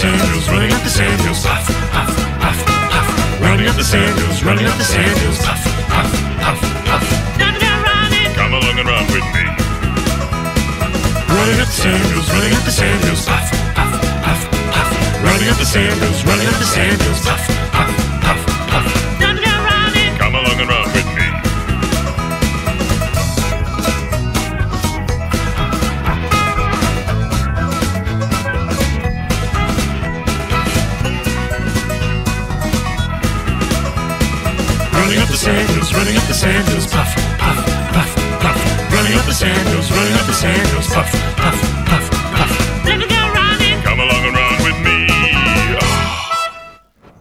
sand hills, running up the sand hills, puff, puff, puff, puff. Running up the sand hills, running up the sand hills, puff, puff, puff, puff. Come along and run with me. Running up the sand hills, running up the sand hills, puff, puff, puff, puff. Running up the sand hills, running up the sand hills, puff, puff, puff, puff. Come along and run with me. Running up the sand hills, running up the sand hills, puff, puff, puff, puff. Running up the sand hills, running up the sand hills, puff, puff,